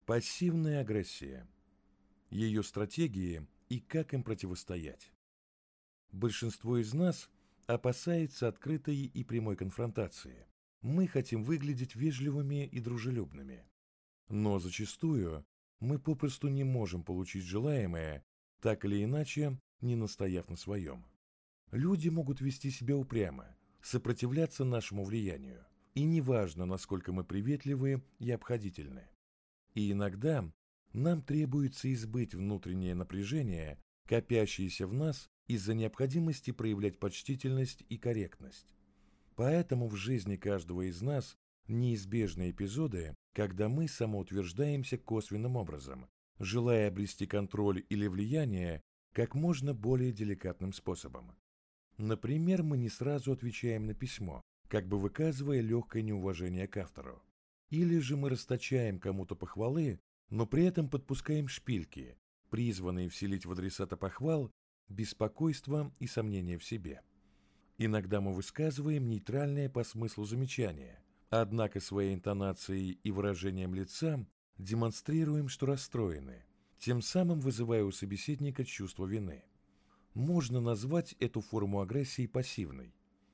Пассивная агрессия. Ее стратегии и как им противостоять. Большинство из нас опасается открытой и прямой конфронтации. Мы хотим выглядеть вежливыми и дружелюбными. Но зачастую мы попросту не можем получить желаемое, так или иначе, не настояв на своем. Люди могут вести себя упрямо, сопротивляться нашему влиянию, и неважно, насколько мы приветливы и обходительны. И иногда нам требуется избыть внутреннее напряжение, копящееся в нас из-за необходимости проявлять почтительность и корректность. Поэтому в жизни каждого из нас неизбежны эпизоды, когда мы самоутверждаемся косвенным образом, желая обрести контроль или влияние как можно более деликатным способом. Например, мы не сразу отвечаем на письмо, как бы выказывая легкое неуважение к автору. Или же мы расточаем кому-то похвалы, но при этом подпускаем шпильки, призванные вселить в адресата похвал беспокойство и сомнение в себе. Иногда мы высказываем нейтральное по смыслу замечание, однако своей интонацией и выражением лица демонстрируем, что расстроены, тем самым вызывая у собеседника чувство вины. Можно назвать эту форму агрессии пассивной.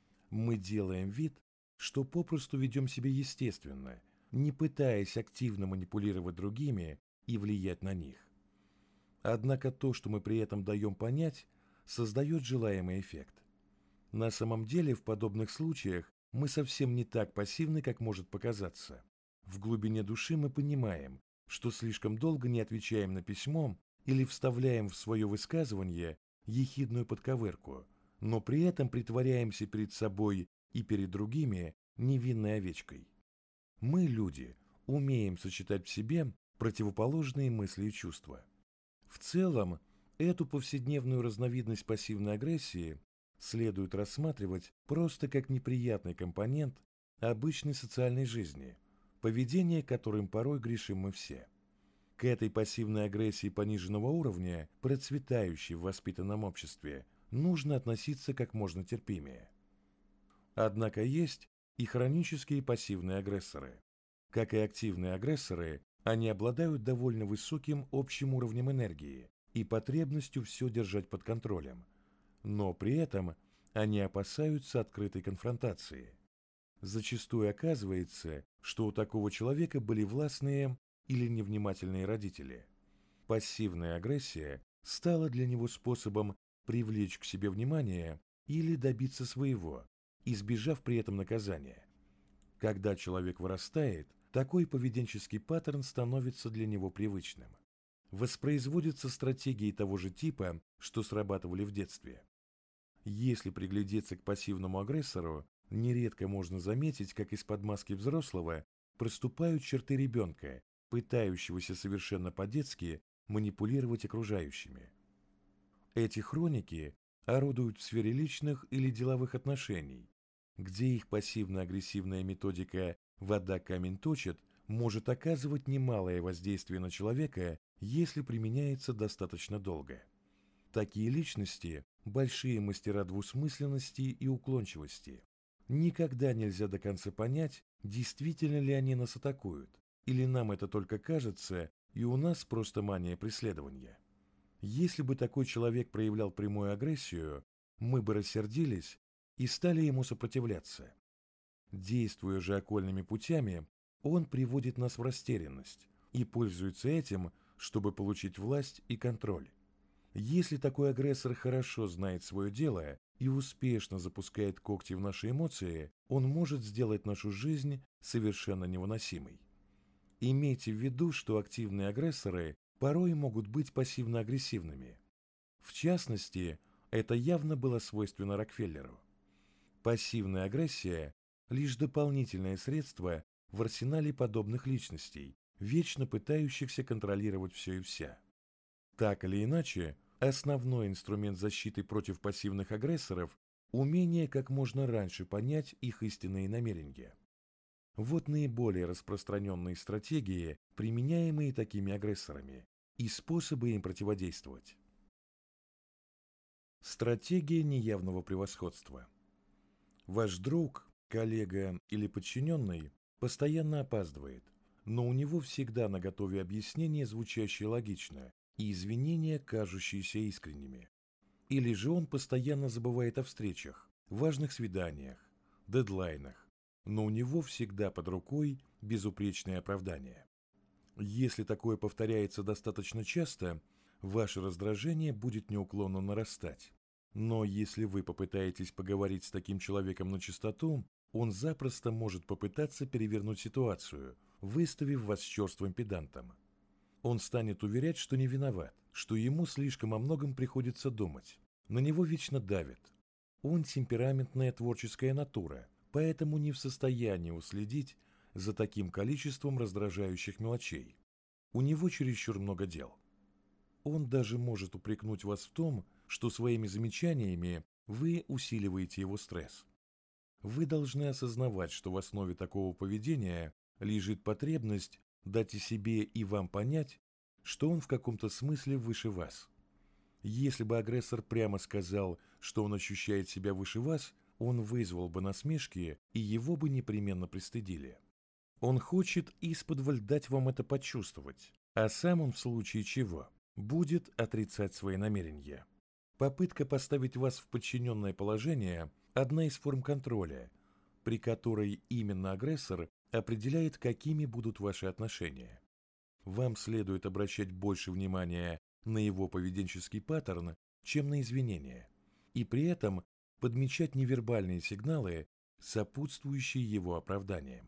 Мы делаем вид, что попросту ведем себя естественно, не пытаясь активно манипулировать другими и влиять на них. Однако то, что мы при этом даем понять, создает желаемый эффект. На самом деле, в подобных случаях мы совсем не так пассивны, как может показаться. В глубине души мы понимаем, что слишком долго не отвечаем на письмо или вставляем в свое высказывание ехидную подковырку, но при этом притворяемся перед собой и перед другими невинной овечкой. Мы, люди, умеем сочетать в себе противоположные мысли и чувства. В целом, эту повседневную разновидность пассивной агрессии следует рассматривать просто как неприятный компонент обычной социальной жизни, поведение которым порой грешим мы все. К этой пассивной агрессии пониженного уровня, процветающей в воспитанном обществе, нужно относиться как можно терпимее. Однако есть и хронические пассивные агрессоры. Как и активные агрессоры, они обладают довольно высоким общим уровнем энергии и потребностью все держать под контролем, но при этом они опасаются открытой конфронтации. Зачастую оказывается, что у такого человека были властные или невнимательные родители. Пассивная агрессия стала для него способом привлечь к себе внимание или добиться своего, избежав при этом наказания. Когда человек вырастает, такой поведенческий паттерн становится для него привычным. Воспроизводятся стратегии того же типа, что срабатывали в детстве. Если приглядеться к пассивному агрессору, нередко можно заметить, как из-под маски взрослого проступают черты ребенка, пытающегося совершенно по-детски манипулировать окружающими. Эти хроники орудуют в сфере личных или деловых отношений, где их пассивно-агрессивная методика «вода камень точит» может оказывать немалое воздействие на человека, если применяется достаточно долго. Такие личности – большие мастера двусмысленности и уклончивости. Никогда нельзя до конца понять, действительно ли они нас атакуют, или нам это только кажется, и у нас просто мания преследования. Если бы такой человек проявлял прямую агрессию, мы бы рассердились и стали ему сопротивляться. Действуя же окольными путями, он приводит нас в растерянность и пользуется этим, чтобы получить власть и контроль. Если такой агрессор хорошо знает свое дело и успешно запускает когти в наши эмоции, он может сделать нашу жизнь совершенно невыносимой. Имейте в виду, что активные агрессоры порой могут быть пассивно-агрессивными. В частности, это явно было свойственно Рокфеллеру. Пассивная агрессия – лишь дополнительное средство в арсенале подобных личностей, вечно пытающихся контролировать все и вся. Так или иначе, основной инструмент защиты против пассивных агрессоров – умение как можно раньше понять их истинные намерения. Вот наиболее распространенные стратегии, применяемые такими агрессорами, и способы им противодействовать. Стратегия неявного превосходства. Ваш друг, коллега или подчиненный постоянно опаздывает, но у него всегда наготове объяснения, звучащие логично, и извинения, кажущиеся искренними. Или же он постоянно забывает о встречах, важных свиданиях, дедлайнах, но у него всегда под рукой безупречное оправдание. Если такое повторяется достаточно часто, ваше раздражение будет неуклонно нарастать. Но если вы попытаетесь поговорить с таким человеком на чистоту, он запросто может попытаться перевернуть ситуацию, выставив вас черствым педантом. Он станет уверять, что не виноват, что ему слишком о многом приходится думать. На него вечно давит. Он темпераментная творческая натура, поэтому не в состоянии уследить за таким количеством раздражающих мелочей. У него чересчур много дел. Он даже может упрекнуть вас в том, что своими замечаниями вы усиливаете его стресс. Вы должны осознавать, что в основе такого поведения лежит потребность дать и себе, и вам понять, что он в каком-то смысле выше вас. Если бы агрессор прямо сказал, что он ощущает себя выше вас, он вызвал бы насмешки, и его бы непременно пристыдили. Он хочет исподволь дать вам это почувствовать, а сам он в случае чего будет отрицать свои намерения. Попытка поставить вас в подчиненное положение – одна из форм контроля, при которой именно агрессор определяет, какими будут ваши отношения. Вам следует обращать больше внимания на его поведенческий паттерн, чем на извинения, и при этом подмечать невербальные сигналы, сопутствующие его оправданиям.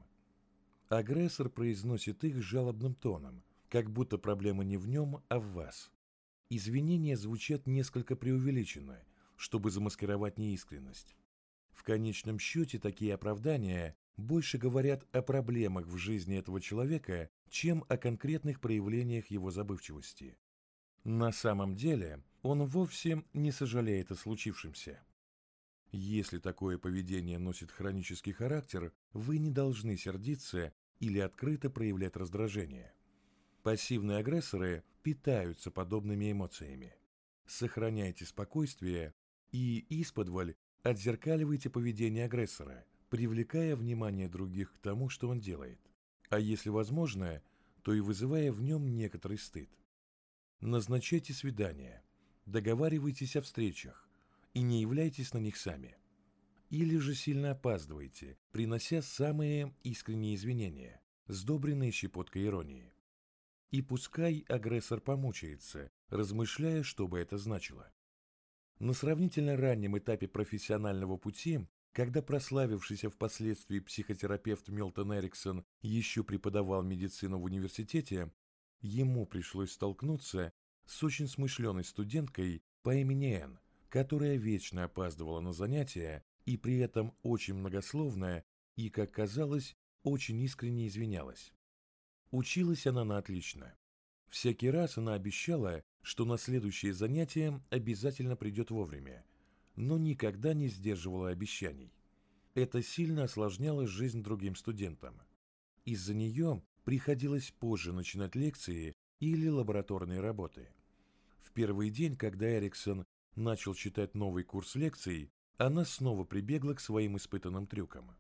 Агрессор произносит их жалобным тоном, как будто проблема не в нем, а в вас. Извинения звучат несколько преувеличенно, чтобы замаскировать неискренность. В конечном счете такие оправдания больше говорят о проблемах в жизни этого человека, чем о конкретных проявлениях его забывчивости. На самом деле он вовсе не сожалеет о случившемся. Если такое поведение носит хронический характер, вы не должны сердиться или открыто проявлять раздражение. Пассивные агрессоры питаются подобными эмоциями. Сохраняйте спокойствие и исподволь отзеркаливайте поведение агрессора, привлекая внимание других к тому, что он делает, а если возможно, то и вызывая в нем некоторый стыд. Назначайте свидания, договаривайтесь о встречах и не являйтесь на них сами. Или же сильно опаздывайте, принося самые искренние извинения, сдобренные щепоткой иронии. И пускай агрессор помучается, размышляя, что бы это значило. На сравнительно раннем этапе профессионального пути, когда прославившийся впоследствии психотерапевт Милтон Эриксон еще преподавал медицину в университете, ему пришлось столкнуться с очень смышленой студенткой по имени Энн, которая вечно опаздывала на занятия и при этом очень многословно и, как казалось, очень искренне извинялась. Училась она на отлично. Всякий раз она обещала, что на следующее занятие обязательно придет вовремя, но никогда не сдерживала обещаний. Это сильно осложняло жизнь другим студентам. Из-за нее приходилось позже начинать лекции или лабораторные работы. В первый день, когда Эриксон начал читать новый курс лекций, она снова прибегла к своим испытанным трюкам.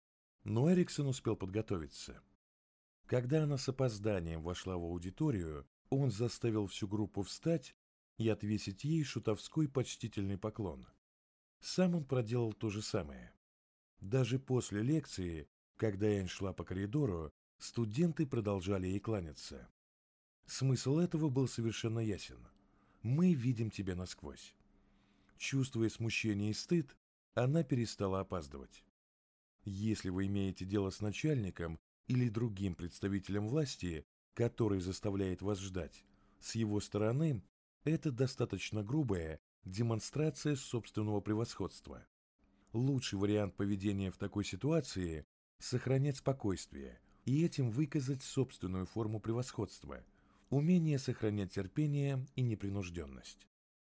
Но Эриксон успел подготовиться. Когда она с опозданием вошла в аудиторию, он заставил всю группу встать и отвесить ей шутовской почтительный поклон. Сам он проделал то же самое. Даже после лекции, когда Энн шла по коридору, студенты продолжали ей кланяться. Смысл этого был совершенно ясен. Мы видим тебя насквозь. Чувствуя смущение и стыд, она перестала опаздывать. Если вы имеете дело с начальником или другим представителем власти, который заставляет вас ждать, с его стороны это достаточно грубая демонстрация собственного превосходства. Лучший вариант поведения в такой ситуации – сохранять спокойствие и этим выказать собственную форму превосходства, умение сохранять терпение и непринужденность.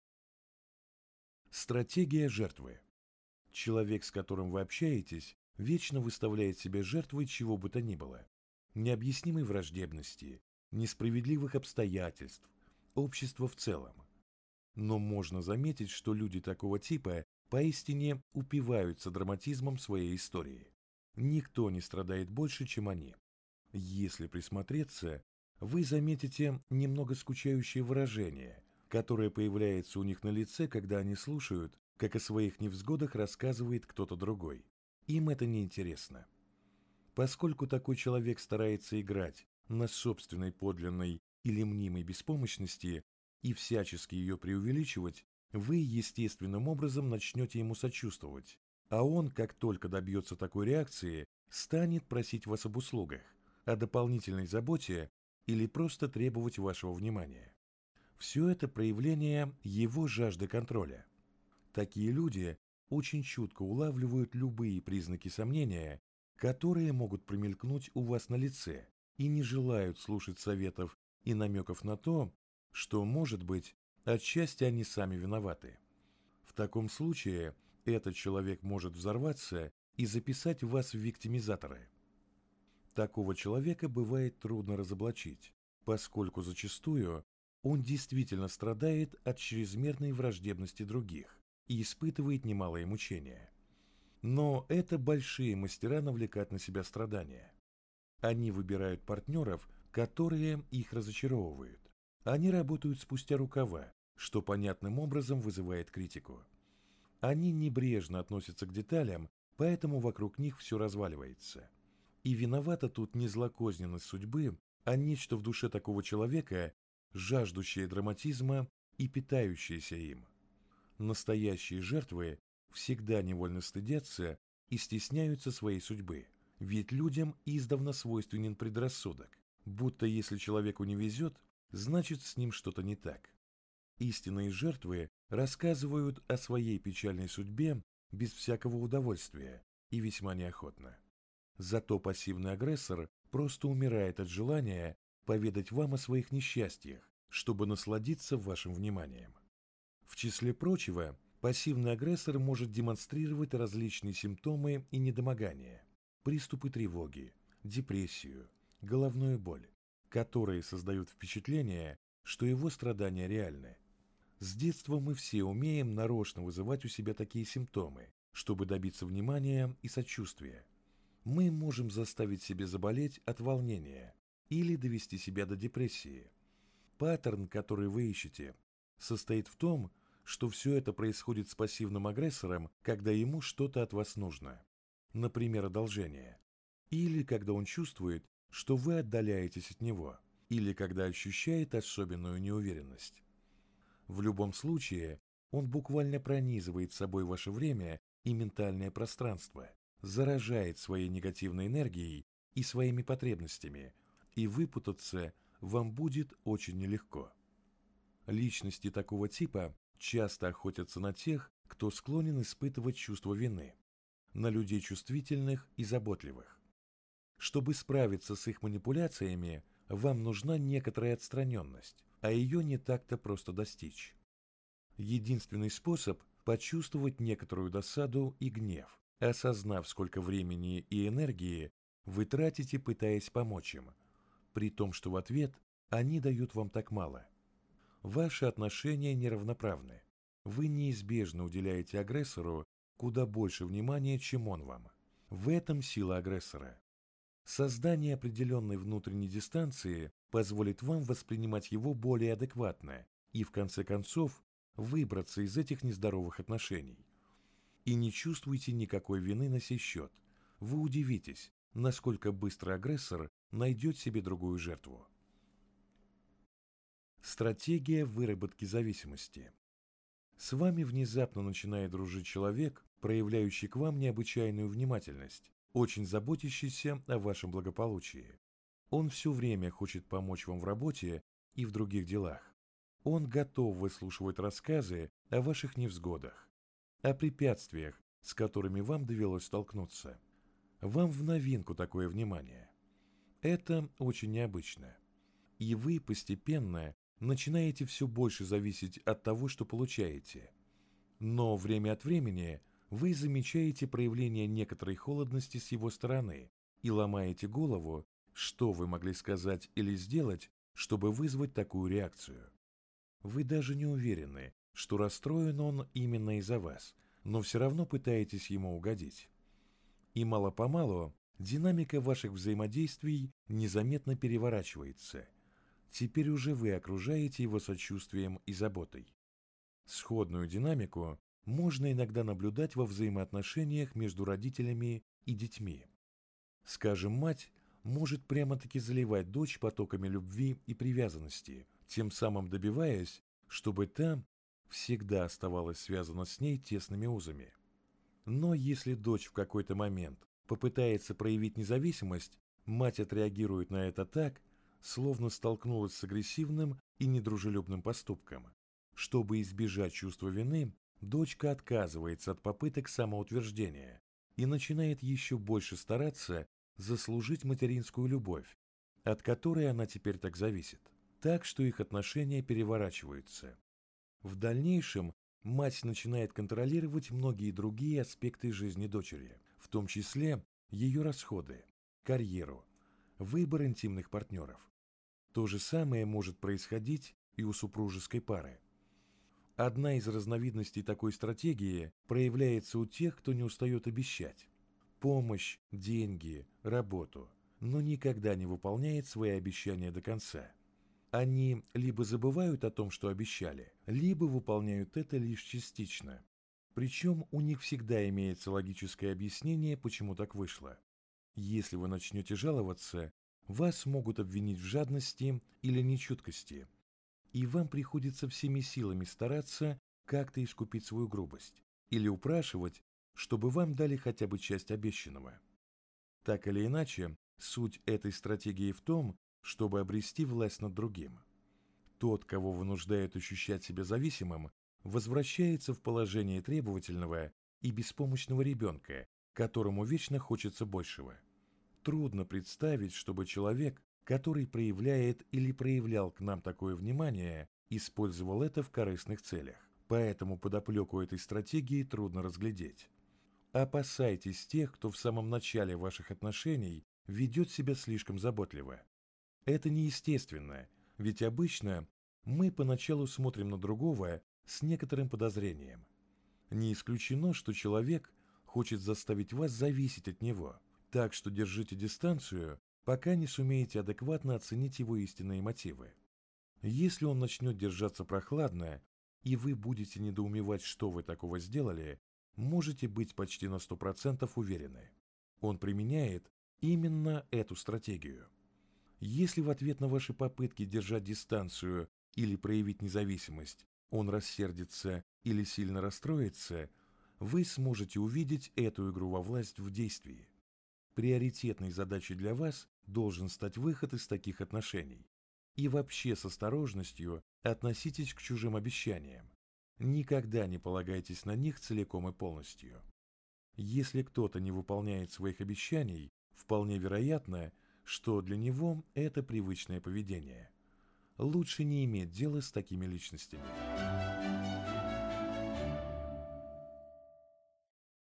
Стратегия жертвы. Человек, с которым вы общаетесь, вечно выставляет себя жертвой чего бы то ни было. Необъяснимой враждебности, несправедливых обстоятельств, общества в целом. Но можно заметить, что люди такого типа поистине упиваются драматизмом своей истории. Никто не страдает больше, чем они. Если присмотреться, вы заметите немного скучающее выражение, которое появляется у них на лице, когда они слушают, как о своих невзгодах рассказывает кто-то другой. Им это неинтересно. Поскольку такой человек старается играть на собственной подлинной или мнимой беспомощности и всячески ее преувеличивать, вы естественным образом начнете ему сочувствовать, а он, как только добьется такой реакции, станет просить вас об услугах, о дополнительной заботе или просто требовать вашего внимания. Все это проявление его жажды контроля. Такие люди очень чутко улавливают любые признаки сомнения, которые могут промелькнуть у вас на лице, и не желают слушать советов и намеков на то, что, может быть, отчасти они сами виноваты. В таком случае этот человек может взорваться и записать вас в виктимизаторы. Такого человека бывает трудно разоблачить, поскольку зачастую он действительно страдает от чрезмерной враждебности других и испытывает немалые мучения. Но это большие мастера навлекать на себя страдания. Они выбирают партнеров, которые их разочаровывают. Они работают спустя рукава, что понятным образом вызывает критику. Они небрежно относятся к деталям, поэтому вокруг них все разваливается. И виновата тут не злокозненность судьбы, а нечто в душе такого человека, жаждущее драматизма и питающееся им. Настоящие жертвы всегда невольно стыдятся и стесняются своей судьбы, ведь людям издавна свойственен предрассудок, будто если человеку не везет, значит с ним что-то не так. Истинные жертвы рассказывают о своей печальной судьбе без всякого удовольствия и весьма неохотно. Зато пассивный агрессор просто умирает от желания поведать вам о своих несчастьях, чтобы насладиться вашим вниманием. В числе прочего, пассивный агрессор может демонстрировать различные симптомы и недомогания, приступы тревоги, депрессию, головную боль, которые создают впечатление, что его страдания реальны. С детства мы все умеем нарочно вызывать у себя такие симптомы, чтобы добиться внимания и сочувствия. Мы можем заставить себя заболеть от волнения или довести себя до депрессии. Паттерн, который вы ищете, состоит в том, что все это происходит с пассивным агрессором, когда ему что-то от вас нужно, например, одолжение, или когда он чувствует, что вы отдаляетесь от него, или когда ощущает особенную неуверенность. В любом случае, он буквально пронизывает собой ваше время и ментальное пространство, заражает своей негативной энергией и своими потребностями, и выпутаться вам будет очень нелегко. Личности такого типа часто охотятся на тех, кто склонен испытывать чувство вины, на людей чувствительных и заботливых. Чтобы справиться с их манипуляциями, вам нужна некоторая отстраненность, а ее не так-то просто достичь. Единственный способ – почувствовать некоторую досаду и гнев, осознав, сколько времени и энергии вы тратите, пытаясь помочь им, при том, что в ответ они дают вам так мало. Ваши отношения неравноправны. Вы неизбежно уделяете агрессору куда больше внимания, чем он вам. В этом сила агрессора. Создание определенной внутренней дистанции позволит вам воспринимать его более адекватно и, в конце концов, выбраться из этих нездоровых отношений. И не чувствуйте никакой вины на сей счет. Вы удивитесь, насколько быстро агрессор найдет себе другую жертву. Стратегия выработки зависимости. С вами внезапно начинает дружить человек, проявляющий к вам необычайную внимательность, очень заботящийся о вашем благополучии. Он все время хочет помочь вам в работе и в других делах. Он готов выслушивать рассказы о ваших невзгодах, о препятствиях, с которыми вам довелось столкнуться. Вам в новинку такое внимание. Это очень необычно. И вы постепенно начинаете все больше зависеть от того, что получаете. Но время от времени вы замечаете проявление некоторой холодности с его стороны и ломаете голову, что вы могли сказать или сделать, чтобы вызвать такую реакцию. Вы даже не уверены, что расстроен он именно из-за вас, но все равно пытаетесь ему угодить. И мало-помалу Динамика ваших взаимодействий незаметно переворачивается. Теперь уже вы окружаете его сочувствием и заботой. Сходную динамику можно иногда наблюдать во взаимоотношениях между родителями и детьми. Скажем, мать может прямо-таки заливать дочь потоками любви и привязанности, тем самым добиваясь, чтобы та всегда оставалась связана с ней тесными узами. Но если дочь в какой-то момент попытается проявить независимость, мать отреагирует на это так, словно столкнулась с агрессивным и недружелюбным поступком. Чтобы избежать чувства вины, дочка отказывается от попыток самоутверждения и начинает еще больше стараться заслужить материнскую любовь, от которой она теперь так зависит, так что их отношения переворачиваются. В дальнейшем мать начинает контролировать многие другие аспекты жизни дочери, в том числе ее расходы, карьеру, выбор интимных партнеров. То же самое может происходить и у супружеской пары. Одна из разновидностей такой стратегии проявляется у тех, кто не устает обещать помощь, деньги, работу, но никогда не выполняет свои обещания до конца. Они либо забывают о том, что обещали, либо выполняют это лишь частично. Причем у них всегда имеется логическое объяснение, почему так вышло. Если вы начнете жаловаться, вас могут обвинить в жадности или нечуткости, и вам приходится всеми силами стараться как-то искупить свою грубость или упрашивать, чтобы вам дали хотя бы часть обещанного. Так или иначе, суть этой стратегии в том, чтобы обрести власть над другим. Тот, кого вынуждают ощущать себя зависимым, возвращается в положение требовательного и беспомощного ребенка, которому вечно хочется большего. Трудно представить, чтобы человек, который проявляет или проявлял к нам такое внимание, использовал это в корыстных целях. Поэтому подоплеку этой стратегии трудно разглядеть. Опасайтесь тех, кто в самом начале ваших отношений ведет себя слишком заботливо. Это неестественно, ведь обычно мы поначалу смотрим на другого с некоторым подозрением. Не исключено, что человек хочет заставить вас зависеть от него, так что держите дистанцию, пока не сумеете адекватно оценить его истинные мотивы. Если он начнет держаться прохладно, и вы будете недоумевать, что вы такого сделали, можете быть почти на 100% уверены. Он применяет именно эту стратегию. Если в ответ на ваши попытки держать дистанцию или проявить независимость, он рассердится или сильно расстроится, вы сможете увидеть эту игру во власть в действии. Приоритетной задачей для вас должен стать выход из таких отношений. И вообще с осторожностью относитесь к чужим обещаниям. Никогда не полагайтесь на них целиком и полностью. Если кто-то не выполняет своих обещаний, вполне вероятно, что для него это привычное поведение. Лучше не иметь дела с такими личностями.